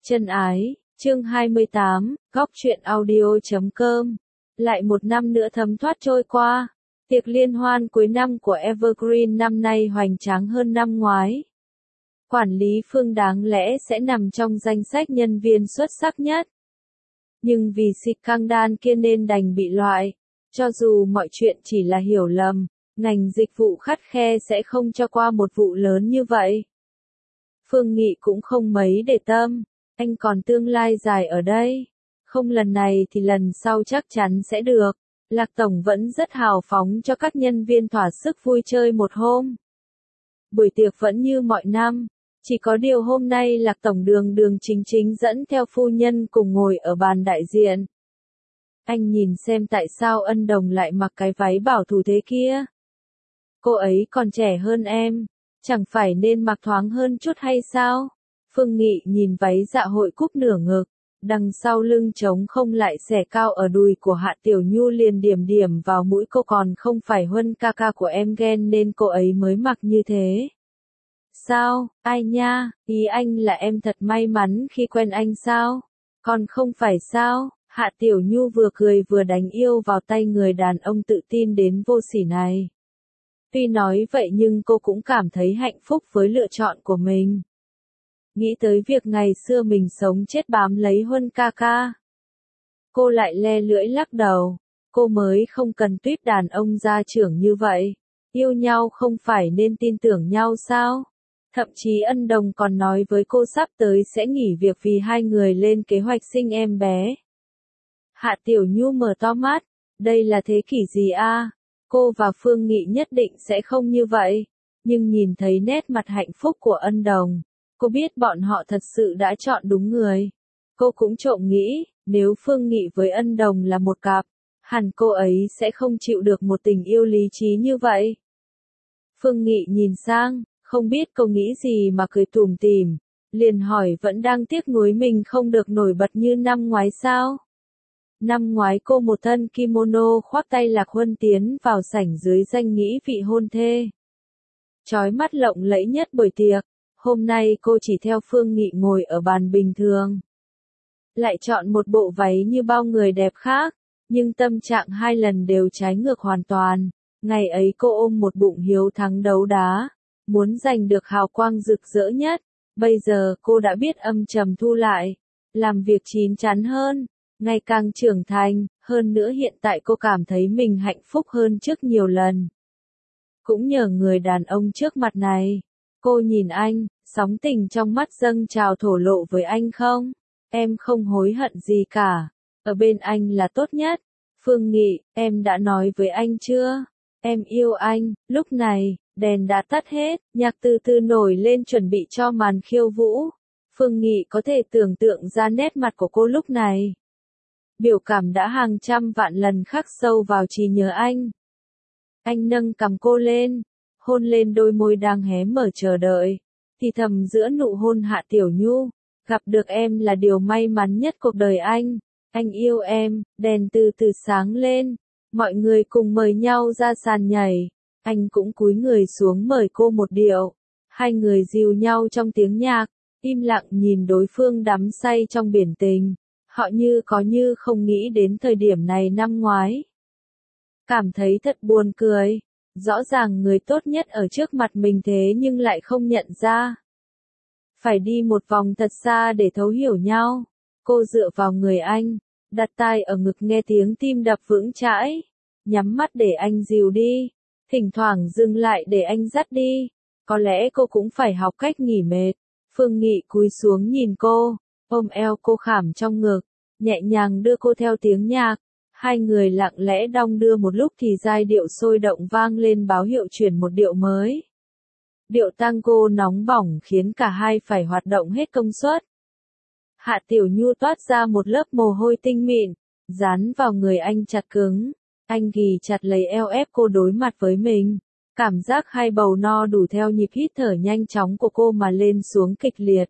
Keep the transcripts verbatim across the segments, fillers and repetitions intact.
Chân ái, chương hai mươi tám, góc truyện audio chấm com. Lại một năm nữa thấm thoát trôi qua. Tiệc liên hoan cuối năm của Evergreen năm nay hoành tráng hơn năm ngoái. Quản lý Phương đáng lẽ sẽ nằm trong danh sách nhân viên xuất sắc nhất. Nhưng vì scandal kia nên đành bị loại. Cho dù mọi chuyện chỉ là hiểu lầm, ngành dịch vụ khắt khe sẽ không cho qua một vụ lớn như vậy. Phương Nghị cũng không mấy để tâm. Anh còn tương lai dài ở đây. Không lần này thì lần sau chắc chắn sẽ được. Lạc Tổng vẫn rất hào phóng cho các nhân viên thỏa sức vui chơi một hôm. Buổi tiệc vẫn như mọi năm. Chỉ có điều hôm nay Lạc Tổng đường đường chính chính dẫn theo phu nhân cùng ngồi ở bàn đại diện. Anh nhìn xem tại sao Ân Đồng lại mặc cái váy bảo thủ thế kia. Cô ấy còn trẻ hơn em. Chẳng phải nên mặc thoáng hơn chút hay sao? Phương Nghị nhìn váy dạ hội cúc nửa ngực, đằng sau lưng trống không lại xẻ cao ở đùi của Hạ Tiểu Nhu liền điểm điểm vào mũi cô, còn không phải Huân ca ca của em ghen nên cô ấy mới mặc như thế. Sao, ai nha, ý anh là em thật may mắn khi quen anh sao? Còn không phải sao? Hạ Tiểu Nhu vừa cười vừa đánh yêu vào tay người đàn ông tự tin đến vô sỉ này. Tuy nói vậy nhưng cô cũng cảm thấy hạnh phúc với lựa chọn của mình. Nghĩ tới việc ngày xưa mình sống chết bám lấy Huân ca ca. Cô lại le lưỡi lắc đầu. Cô mới không cần tuyết đàn ông gia trưởng như vậy. Yêu nhau không phải nên tin tưởng nhau sao? Thậm chí Ân Đồng còn nói với cô sắp tới sẽ nghỉ việc vì hai người lên kế hoạch sinh em bé. Hạ Tiểu Nhu mở to mắt. Đây là thế kỷ gì a? Cô và Phương Nghị nhất định sẽ không như vậy. Nhưng nhìn thấy nét mặt hạnh phúc của Ân Đồng, cô biết bọn họ thật sự đã chọn đúng người. Cô cũng trộm nghĩ, nếu Phương Nghị với Ân Đồng là một cặp, hẳn cô ấy sẽ không chịu được một tình yêu lý trí như vậy. Phương Nghị nhìn sang, không biết cô nghĩ gì mà cười tủm tỉm, liền hỏi vẫn đang tiếc nuối mình không được nổi bật như năm ngoái sao? Năm ngoái cô một thân kimono khoác tay Lạc Huân tiến vào sảnh dưới danh nghĩa vị hôn thê. Chói mắt lộng lẫy nhất buổi tiệc. Hôm nay cô chỉ theo Phương Nghị ngồi ở bàn bình thường. Lại chọn một bộ váy như bao người đẹp khác, nhưng tâm trạng hai lần đều trái ngược hoàn toàn. Ngày ấy cô ôm một bụng hiếu thắng đấu đá, muốn giành được hào quang rực rỡ nhất. Bây giờ cô đã biết âm trầm thu lại, làm việc chín chắn hơn, ngày càng trưởng thành, hơn nữa hiện tại cô cảm thấy mình hạnh phúc hơn trước nhiều lần. Cũng nhờ người đàn ông trước mặt này. Cô nhìn anh, sóng tình trong mắt dâng trào thổ lộ với anh không? Em không hối hận gì cả. Ở bên anh là tốt nhất. Phương Nghị, em đã nói với anh chưa? Em yêu anh. Lúc này, đèn đã tắt hết, nhạc từ từ nổi lên chuẩn bị cho màn khiêu vũ. Phương Nghị có thể tưởng tượng ra nét mặt của cô lúc này. Biểu cảm đã hàng trăm vạn lần khắc sâu vào trí nhớ anh. Anh nâng cằm cô lên, hôn lên đôi môi đang hé mở chờ đợi, thì thầm giữa nụ hôn Hạ Tiểu Nhu, gặp được em là điều may mắn nhất cuộc đời anh, anh yêu em. Đèn từ từ sáng lên, mọi người cùng mời nhau ra sàn nhảy, anh cũng cúi người xuống mời cô một điệu, hai người dìu nhau trong tiếng nhạc, im lặng nhìn đối phương đắm say trong biển tình, họ như có như không nghĩ đến thời điểm này năm ngoái. Cảm thấy thật buồn cười. Rõ ràng người tốt nhất ở trước mặt mình thế nhưng lại không nhận ra. Phải đi một vòng thật xa để thấu hiểu nhau. Cô dựa vào người anh, đặt tai ở ngực nghe tiếng tim đập vững chãi. Nhắm mắt để anh dìu đi. Thỉnh thoảng dừng lại để anh dắt đi. Có lẽ cô cũng phải học cách nghỉ mệt. Phương Nghị cúi xuống nhìn cô, ôm eo cô khảm trong ngực, nhẹ nhàng đưa cô theo tiếng nhạc. Hai người lặng lẽ đong đưa một lúc thì giai điệu sôi động vang lên báo hiệu chuyển một điệu mới. Điệu tango nóng bỏng khiến cả hai phải hoạt động hết công suất. Hạ Tiểu Nhu toát ra một lớp mồ hôi tinh mịn, dán vào người anh chặt cứng. Anh ghì chặt lấy eo ép cô đối mặt với mình. Cảm giác hai bầu no đủ theo nhịp hít thở nhanh chóng của cô mà lên xuống kịch liệt.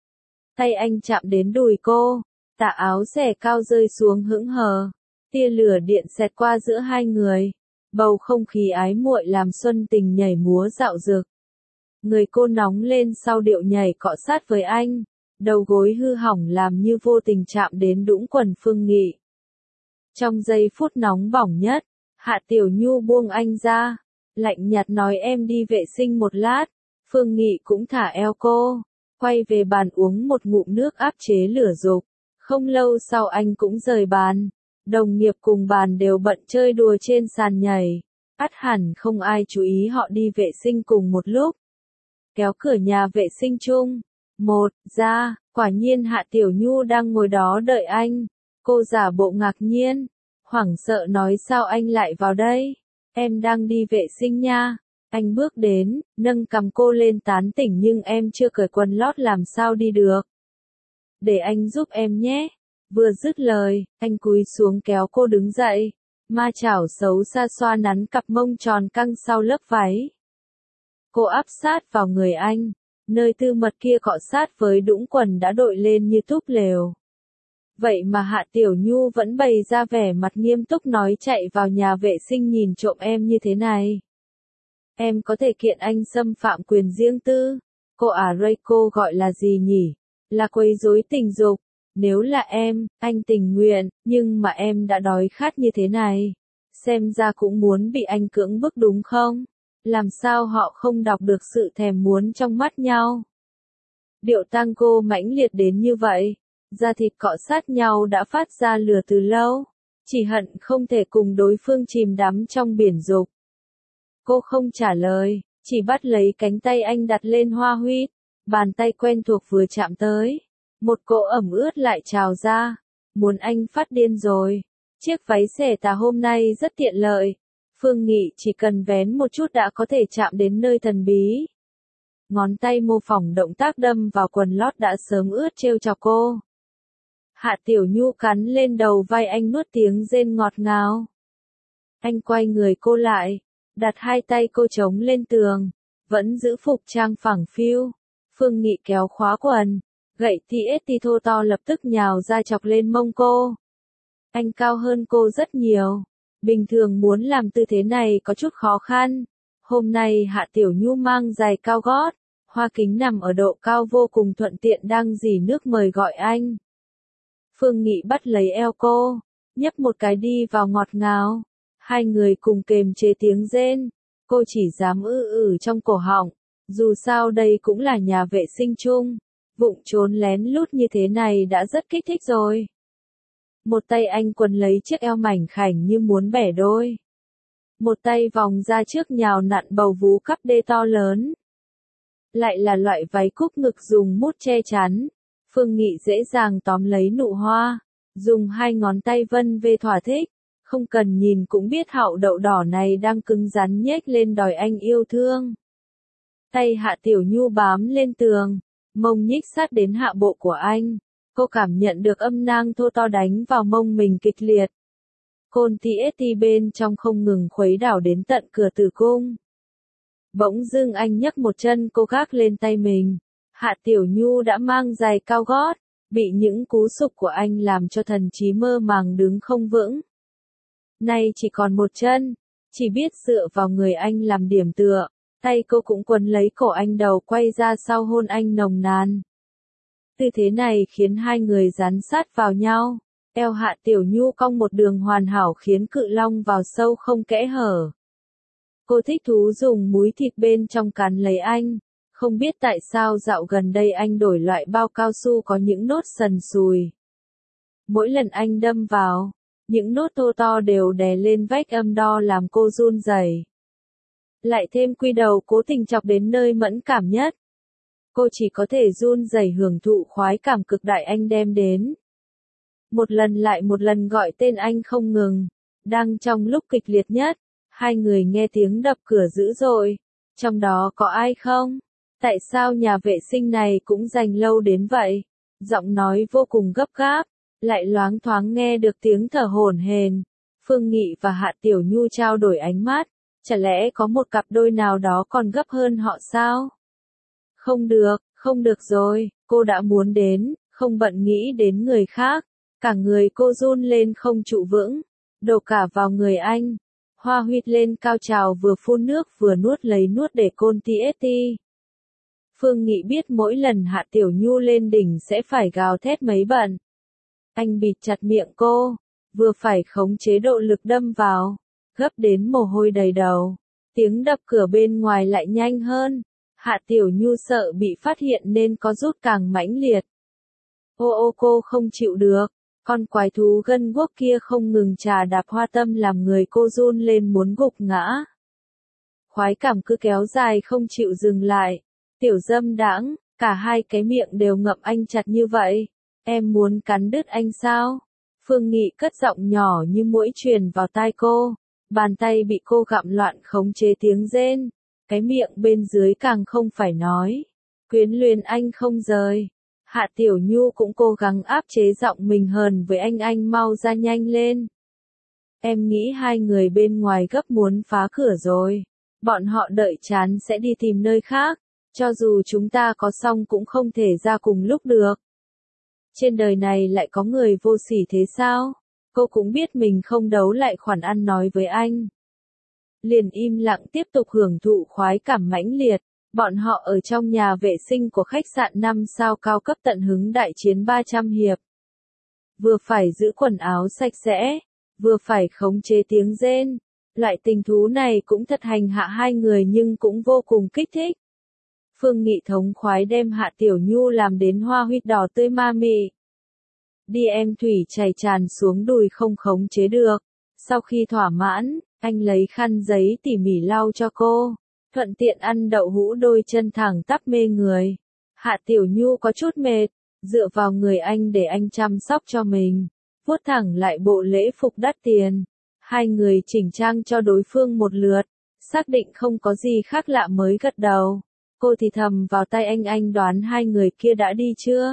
Tay anh chạm đến đùi cô, tà áo xẻ cao rơi xuống hững hờ. Tia lửa điện xẹt qua giữa hai người, bầu không khí ái muội làm xuân tình nhảy múa dạo dực. Người cô nóng lên sau điệu nhảy cọ sát với anh, đầu gối hư hỏng làm như vô tình chạm đến đũng quần Phương Nghị. Trong giây phút nóng bỏng nhất, Hạ Tiểu Nhu buông anh ra, lạnh nhạt nói em đi vệ sinh một lát. Phương Nghị cũng thả eo cô, quay về bàn uống một ngụm nước áp chế lửa dục. Không lâu sau anh cũng rời bàn, đồng nghiệp cùng bàn đều bận chơi đùa trên sàn nhảy. Ắt hẳn không ai chú ý họ đi vệ sinh cùng một lúc. Kéo cửa nhà vệ sinh chung. Một, ra, quả nhiên Hạ Tiểu Nhu đang ngồi đó đợi anh. Cô giả bộ ngạc nhiên, hoảng sợ nói sao anh lại vào đây? Em đang đi vệ sinh nha. Anh bước đến, nâng cầm cô lên tán tỉnh nhưng em chưa cởi quần lót làm sao đi được. Để anh giúp em nhé. Vừa dứt lời, anh cúi xuống kéo cô đứng dậy. Ma chảo xấu xa xoa nắn cặp mông tròn căng sau lớp váy. Cô áp sát vào người anh, nơi tư mật kia cọ sát với đũng quần đã đội lên như túp lều. Vậy mà Hạ Tiểu Nhu vẫn bày ra vẻ mặt nghiêm túc nói chạy vào nhà vệ sinh nhìn trộm em như thế này. Em có thể kiện anh xâm phạm quyền riêng tư. Cô à Reiko gọi là gì nhỉ? Là quấy rối tình dục. Nếu là em, anh tình nguyện, nhưng mà em đã đói khát như thế này. Xem ra cũng muốn bị anh cưỡng bức đúng không? Làm sao họ không đọc được sự thèm muốn trong mắt nhau? Điệu tango mãnh liệt đến như vậy, da thịt cọ sát nhau đã phát ra lửa từ lâu, chỉ hận không thể cùng đối phương chìm đắm trong biển dục. Cô không trả lời, chỉ bắt lấy cánh tay anh đặt lên hoa huyết, bàn tay quen thuộc vừa chạm tới. Một cỗ ẩm ướt lại trào ra, muốn anh phát điên rồi. Chiếc váy xẻ tà hôm nay rất tiện lợi. Phương Nghị chỉ cần vén một chút đã có thể chạm đến nơi thần bí. Ngón tay mô phỏng động tác đâm vào quần lót đã sớm ướt trêu chọc cô. Hạ Tiểu Nhu cắn lên đầu vai anh nuốt tiếng rên ngọt ngào. Anh quay người cô lại, đặt hai tay cô chống lên tường, vẫn giữ phục trang phẳng phiu. Phương Nghị kéo khóa quần, gậy tê ét tê thô to lập tức nhào ra chọc lên mông cô. Anh cao hơn cô rất nhiều. Bình thường muốn làm tư thế này có chút khó khăn. Hôm nay Hạ Tiểu Nhu mang giày cao gót, hoa kính nằm ở độ cao vô cùng thuận tiện đang rỉ nước mời gọi anh. Phương Nghị bắt lấy eo cô, nhấp một cái đi vào ngọt ngào. Hai người cùng kềm chế tiếng rên. Cô chỉ dám ư ử trong cổ họng. Dù sao đây cũng là nhà vệ sinh chung. Vụng trốn lén lút như thế này đã rất kích thích rồi. Một tay anh quấn lấy chiếc eo mảnh khảnh như muốn bẻ đôi. Một tay vòng ra trước nhào nặn bầu vú cắp đê to lớn. Lại là loại váy cúc ngực dùng mút che chắn. Phương Nghị dễ dàng tóm lấy nụ hoa, dùng hai ngón tay vân về thỏa thích. Không cần nhìn cũng biết hậu đậu đỏ này đang cứng rắn nhếch lên đòi anh yêu thương. Tay Hạ Tiểu Nhu bám lên tường, mông nhích sát đến hạ bộ của anh. Cô cảm nhận được âm nang thô to đánh vào mông mình kịch liệt. Côn tê ét tê bên trong không ngừng khuấy đảo đến tận cửa tử cung. Bỗng dưng anh nhấc một chân cô gác lên tay mình. Hạ Tiểu Nhu đã mang giày cao gót, bị những cú sục của anh làm cho thần trí mơ màng đứng không vững. Nay chỉ còn một chân, chỉ biết dựa vào người anh làm điểm tựa, tay cô cũng quấn lấy cổ anh đầu quay ra sau hôn anh nồng nàn. Tư thế này khiến hai người dán sát vào nhau, eo Hạ Tiểu Nhu cong một đường hoàn hảo khiến cự long vào sâu không kẽ hở. Cô thích thú dùng múi thịt bên trong cắn lấy anh, không biết tại sao dạo gần đây anh đổi loại bao cao su có những nốt sần sùi. Mỗi lần anh đâm vào, những nốt thô to đều đè lên vách âm đo làm cô run rẩy. Lại thêm quy đầu cố tình chọc đến nơi mẫn cảm nhất. Cô chỉ có thể run rẩy hưởng thụ khoái cảm cực đại anh đem đến. Một lần lại một lần gọi tên anh không ngừng. Đang trong lúc kịch liệt nhất, hai người nghe tiếng đập cửa dữ dội. Trong đó có ai không? Tại sao nhà vệ sinh này cũng dành lâu đến vậy? Giọng nói vô cùng gấp gáp, lại loáng thoáng nghe được tiếng thở hổn hển. Phương Nghị và Hạ Tiểu Nhu trao đổi ánh mắt. Chả lẽ có một cặp đôi nào đó còn gấp hơn họ sao? Không được, không được rồi, cô đã muốn đến, không bận nghĩ đến người khác. Cả người cô run lên không trụ vững, đổ cả vào người anh. Hoa huyết lên cao trào vừa phun nước vừa nuốt lấy nuốt để côn tê ét tê. Phương Nghị biết mỗi lần Hạ Tiểu Nhu lên đỉnh sẽ phải gào thét mấy bận. Anh bịt chặt miệng cô, vừa phải khống chế độ lực đâm vào, gấp đến mồ hôi đầy đầu. Tiếng đập cửa bên ngoài lại nhanh hơn. Hạ Tiểu Nhu sợ bị phát hiện nên có rút càng mãnh liệt. Ô ô cô không chịu được, con quái thú gân guốc kia không ngừng trà đạp Hoa Tâm làm người cô run lên muốn gục ngã. Khoái cảm cứ kéo dài không chịu dừng lại. Tiểu dâm đãng, cả hai cái miệng đều ngậm anh chặt như vậy. Em muốn cắn đứt anh sao? Phương Nghị cất giọng nhỏ như muỗi truyền vào tai cô. Bàn tay bị cô gặm loạn khống chế tiếng rên. Cái miệng bên dưới càng không phải nói. Quyến luyến anh không rời. Hạ Tiểu Nhu cũng cố gắng áp chế giọng mình hờn với anh anh mau ra nhanh lên. Em nghĩ hai người bên ngoài gấp muốn phá cửa rồi. Bọn họ đợi chán sẽ đi tìm nơi khác. Cho dù chúng ta có xong cũng không thể ra cùng lúc được. Trên đời này lại có người vô sỉ thế sao? Cô cũng biết mình không đấu lại khoản ăn nói với anh. Liền im lặng tiếp tục hưởng thụ khoái cảm mãnh liệt. Bọn họ ở trong nhà vệ sinh của khách sạn năm sao cao cấp tận hứng đại chiến ba trăm hiệp. Vừa phải giữ quần áo sạch sẽ, vừa phải khống chế tiếng rên. Loại tình thú này cũng thật hành hạ hai người nhưng cũng vô cùng kích thích. Phương Nghị thống khoái đem Hạ Tiểu Nhu làm đến hoa huyết đỏ tươi ma mị. Đi em thủy chảy tràn xuống đùi không khống chế được. Sau khi thỏa mãn, anh lấy khăn giấy tỉ mỉ lau cho cô. Thuận tiện ăn đậu hũ đôi chân thẳng tắp mê người. Hạ Tiểu Nhu có chút mệt, dựa vào người anh để anh chăm sóc cho mình. Vuốt thẳng lại bộ lễ phục đắt tiền. Hai người chỉnh trang cho đối phương một lượt. Xác định không có gì khác lạ mới gật đầu. Cô thì thầm vào tay anh anh đoán hai người kia đã đi chưa?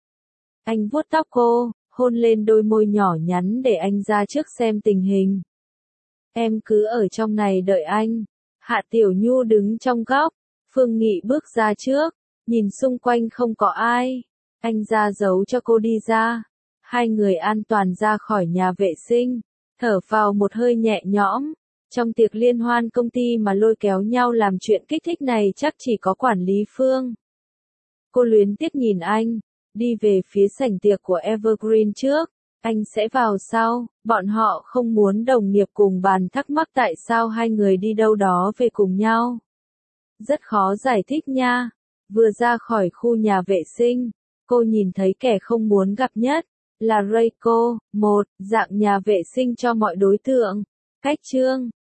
Anh vuốt tóc cô, hôn lên đôi môi nhỏ nhắn để anh ra trước xem tình hình. Em cứ ở trong này đợi anh. Hạ Tiểu Nhu đứng trong góc, Phương Nghị bước ra trước, nhìn xung quanh không có ai. Anh ra dấu cho cô đi ra. Hai người an toàn ra khỏi nhà vệ sinh, thở vào một hơi nhẹ nhõm. Trong tiệc liên hoan công ty mà lôi kéo nhau làm chuyện kích thích này chắc chỉ có quản lý Phương. Cô luyến tiếc nhìn anh, đi về phía sảnh tiệc của Evergreen trước. Anh sẽ vào sau, bọn họ không muốn đồng nghiệp cùng bàn thắc mắc tại sao hai người đi đâu đó về cùng nhau. Rất khó giải thích nha. Vừa ra khỏi khu nhà vệ sinh, cô nhìn thấy kẻ không muốn gặp nhất, là Reiko, một, dạng nhà vệ sinh cho mọi đối tượng. Cách trương,